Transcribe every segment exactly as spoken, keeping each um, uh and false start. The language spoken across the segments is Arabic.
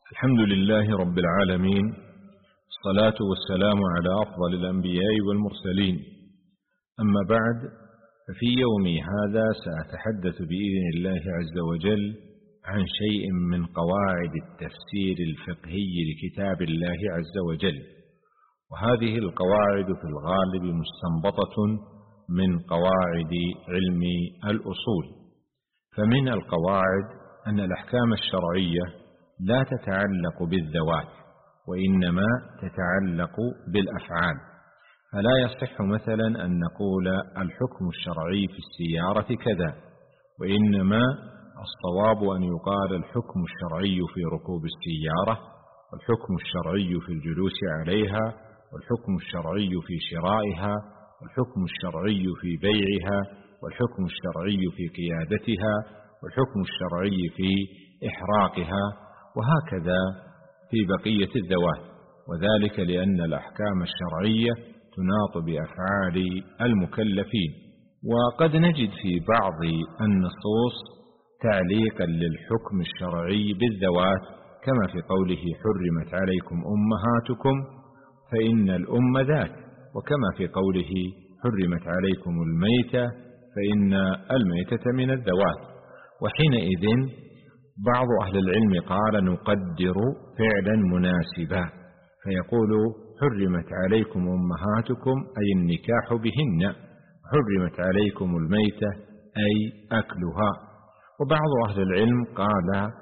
الحمد لله رب العالمين، الصلاة والسلام على أفضل الأنبياء والمرسلين. أما بعد، ففي يومي هذا سأتحدث بإذن الله عز وجل عن شيء من قواعد التفسير الفقهي لكتاب الله عز وجل، وهذه القواعد في الغالب مستنبطة من قواعد علم الأصول. فمن القواعد أن الأحكام الشرعية لا تتعلق بالذوات، وإنما تتعلق بالأفعال. فلا يصح مثلا أن نقول الحكم الشرعي في السيارة كذا، وإنما الصواب أن يقال الحكم الشرعي في ركوب السيارة، والحكم الشرعي في الجلوس عليها، والحكم الشرعي في شرائها، والحكم الشرعي في بيعها، والحكم الشرعي في قيادتها، والحكم الشرعي في إحراقها، وهكذا في بقية الذوات. وذلك لأن الأحكام الشرعية تناط بأفعال المكلفين. وقد نجد في بعض النصوص تعليقا للحكم الشرعي بالذوات، كما في قوله حرمت عليكم أمهاتكم فإن الأم ذات، وكما في قوله حرمت عليكم الميتة فإن الميتة من الذوات. وحينئذ بعض أهل العلم قال نقدر فعلا مناسبا، فيقول حرمت عليكم أمهاتكم أي النكاح بهن، حرمت عليكم الميتة أي أكلها. وبعض أهل العلم قال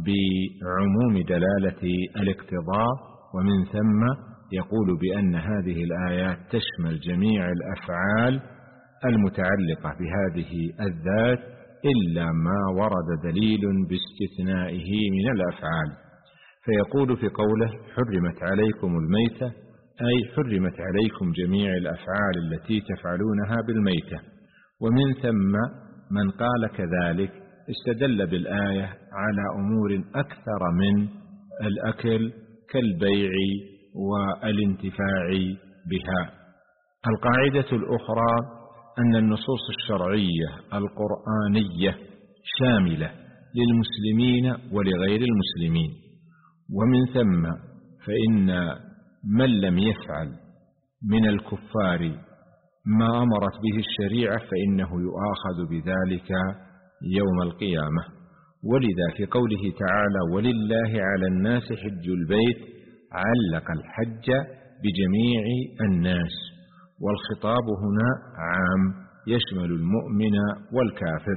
بعموم دلالة الاقتضاء، ومن ثم يقول بأن هذه الآيات تشمل جميع الأفعال المتعلقة بهذه الذات إلا ما ورد دليل باستثنائه من الأفعال. فيقول في قوله حرمت عليكم الميتة أي حرمت عليكم جميع الأفعال التي تفعلونها بالميتة. ومن ثم من قال كذلك استدل بالآية على أمور أكثر من الأكل كالبيع والانتفاع بها. القاعدة الأخرى أن النصوص الشرعية القرآنية شاملة للمسلمين ولغير المسلمين، ومن ثم فإن من لم يفعل من الكفار ما أمرت به الشريعة فإنه يؤاخذ بذلك يوم القيامة. ولذا في قوله تعالى ولله على الناس حج البيت علق الحج بجميع الناس، والخطاب هنا عام يشمل المؤمن والكافر.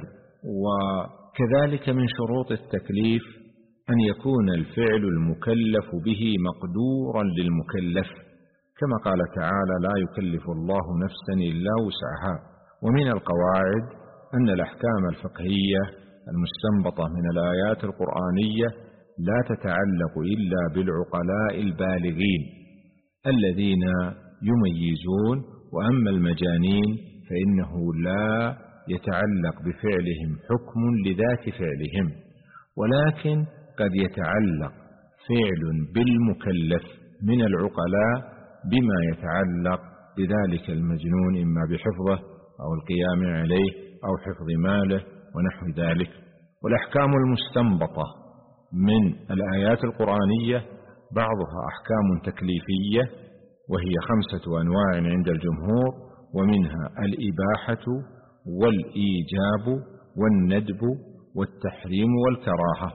وكذلك من شروط التكليف أن يكون الفعل المكلف به مقدورا للمكلف، كما قال تعالى لا يكلف الله نفسا إلا وسعها. ومن القواعد أن الأحكام الفقهية المستنبطة من الآيات القرآنية لا تتعلق إلا بالعقلاء البالغين الذين يميزون، وأما المجانين فإنه لا يتعلق بفعلهم حكم لذات فعلهم، ولكن قد يتعلق فعل بالمكلف من العقلاء بما يتعلق بذلك المجنون، إما بحفظه أو القيام عليه أو حفظ ماله ونحو ذلك. والأحكام المستنبطة من الآيات القرآنية بعضها أحكام تكليفية، وهي خمسة أنواع عند الجمهور، ومنها الإباحة والإيجاب والندب والتحريم والكراهة.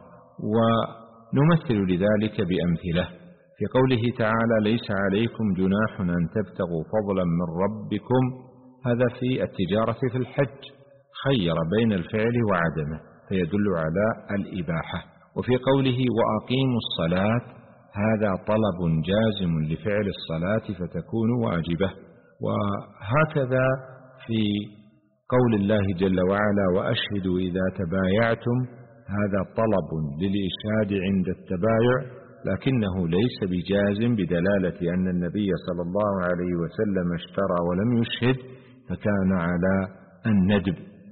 ونمثل لذلك بأمثلة في قوله تعالى ليس عليكم جناح أن تبتغوا فضلا من ربكم، هذا في التجارة في الحج خير بين الفعل وعدمه فيدل على الإباحة. وفي قوله وأقيموا الصلاة هذا طلب جازم لفعل الصلاة فتكون واجبة. وهكذا في قول الله جل وعلا وأشهدوا إذا تبايعتم، هذا طلب للإشهاد عند التبايع، لكنه ليس بجازم بدلالة أن النبي صلى الله عليه وسلم اشترى ولم يشهد فكان على الندب.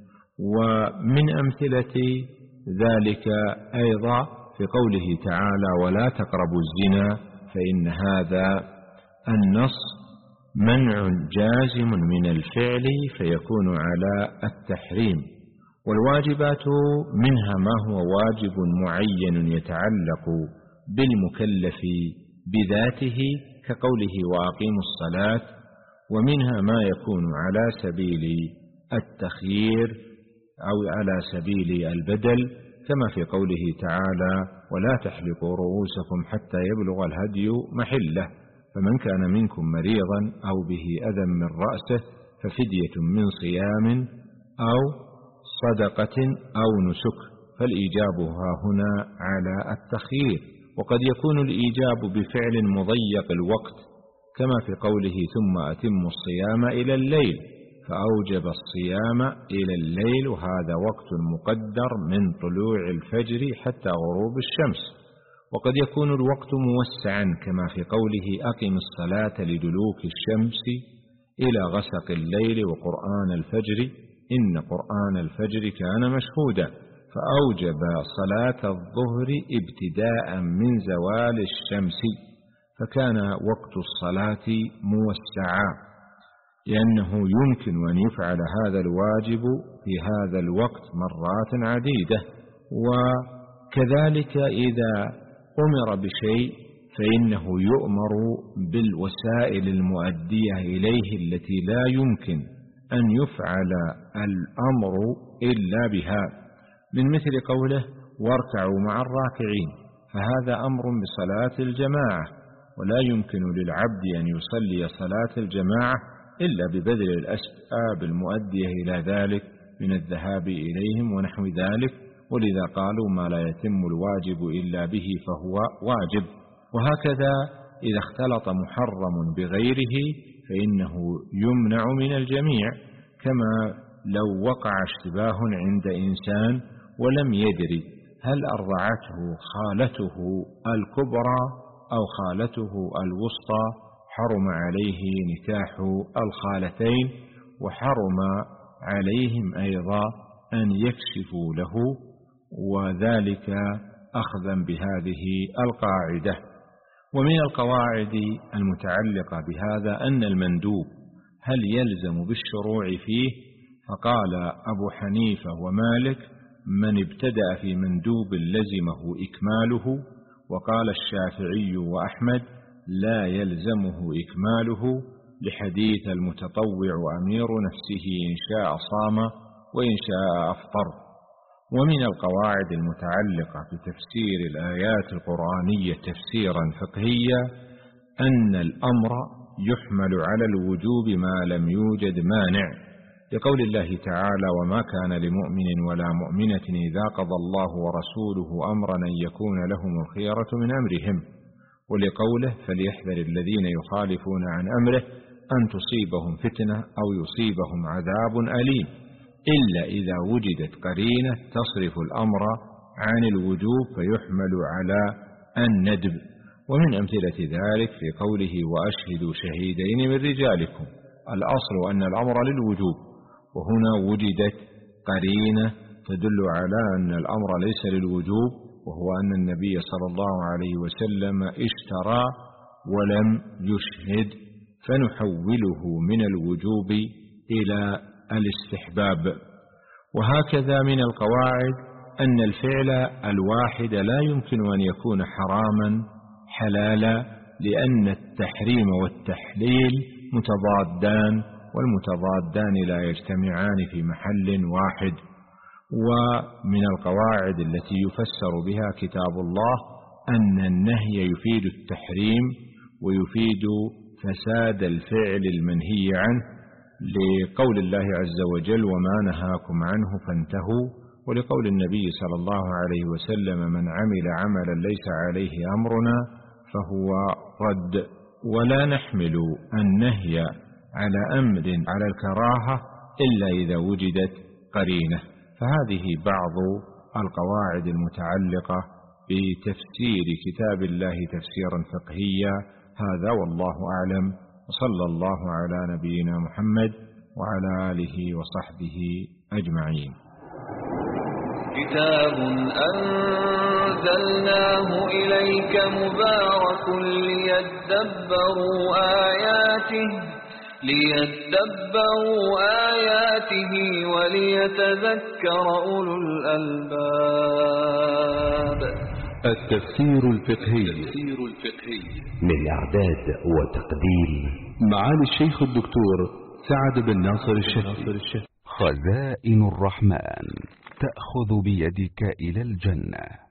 ومن أمثلة ذلك أيضا في قوله تعالى ولا تقربوا الزنا، فإن هذا النص منع جازم من الفعل فيكون على التحريم. والواجبات منها ما هو واجب معين يتعلق بالمكلف بذاته كقوله وأقيموا الصلاة، ومنها ما يكون على سبيل التخيير أو على سبيل البدل كما في قوله تعالى ولا تحلقوا رؤوسكم حتى يبلغ الهدي محله، فمن كان منكم مريضا أو به أذى من رأسه ففدية من صيام أو صدقة أو نسك، فالإيجاب ها هنا على التخيير، وقد يكون الإيجاب بفعل مضيق الوقت كما في قوله ثم أتموا الصيام إلى الليل، فأوجب الصيام إلى الليل، وهذا وقت مقدر من طلوع الفجر حتى غروب الشمس. وقد يكون الوقت موسعا كما في قوله أقم الصلاة لدلوك الشمس إلى غسق الليل وقرآن الفجر إن قرآن الفجر كان مشهودا، فأوجب صلاة الظهر ابتداء من زوال الشمس، فكان وقت الصلاة موسعا لأنه يمكن أن يفعل هذا الواجب في هذا الوقت مرات عديدة. وكذلك إذا أمر بشيء فإنه يؤمر بالوسائل المؤدية إليه التي لا يمكن أن يفعل الأمر إلا بها، من مثل قوله واركعوا مع الراكعين، فهذا أمر بصلاة الجماعة، ولا يمكن للعبد أن يصلي صلاة الجماعة إلا ببذل الأسباب المؤدية إلى ذلك من الذهاب إليهم ونحو ذلك، ولذا قالوا ما لا يتم الواجب إلا به فهو واجب. وهكذا إذا اختلط محرم بغيره فإنه يمنع من الجميع، كما لو وقع اشتباه عند إنسان ولم يدري هل أرضعته خالته الكبرى أو خالته الوسطى، حرم عليه نكاح الخالتين، وحرم عليهم أيضا أن يكشفوا له، وذلك أخذا بهذه القاعدة. ومن القواعد المتعلقة بهذا أن المندوب هل يلزم بالشروع فيه؟ فقال أبو حنيفة ومالك من ابتدأ في مندوب لزمه إكماله، وقال الشافعي وأحمد لا يلزمه إكماله لحديث المتطوع أمير نفسه إن شاء صام وإن شاء أفطر. ومن القواعد المتعلقة بتفسير الآيات القرآنية تفسيرا فقهيا أن الأمر يحمل على الوجوب ما لم يوجد مانع، لقول الله تعالى وما كان لمؤمن ولا مؤمنة إذا قضى الله ورسوله أمرا أن يكون لهم الخيرة من أمرهم، ولقوله فليحذر الذين يخالفون عن أمره أن تصيبهم فتنة أو يصيبهم عذاب أليم، إلا إذا وجدت قرينة تصرف الأمر عن الوجوب فيحمل على الندب. ومن أمثلة ذلك في قوله وأشهدوا شهيدين من رجالكم، الأصل أن الأمر للوجوب، وهنا وجدت قرينة تدل على أن الأمر ليس للوجوب، وهو أن النبي صلى الله عليه وسلم اشترى ولم يشهد، فنحوله من الوجوب إلى الاستحباب. وهكذا من القواعد أن الفعل الواحد لا يمكن أن يكون حراما حلالا، لأن التحريم والتحليل متضادان، والمتضادان لا يجتمعان في محل واحد. ومن القواعد التي يفسر بها كتاب الله أن النهي يفيد التحريم ويفيد فساد الفعل المنهي عنه، لقول الله عز وجل وما نهاكم عنه فانتهوا، ولقول النبي صلى الله عليه وسلم من عمل عملا ليس عليه أمرنا فهو رد. ولا نحمل النهي على أمر على الكراهة إلا إذا وجدت قرينة. فهذه بعض القواعد المتعلقة بتفسير كتاب الله تفسيرا فقهيا، هذا والله أعلم، وصلى الله على نبينا محمد وعلى آله وصحبه أجمعين. كتاب أنزلناه إليك مبارك ليدبروا آياته ليدبروا آياته وليتذكر أولو الألباب. التفسير الفقهي من إعداد وتقديم معالي الشيخ الدكتور سعد بن ناصر الشهري. خزائن الرحمن تأخذ بيدك إلى الجنة.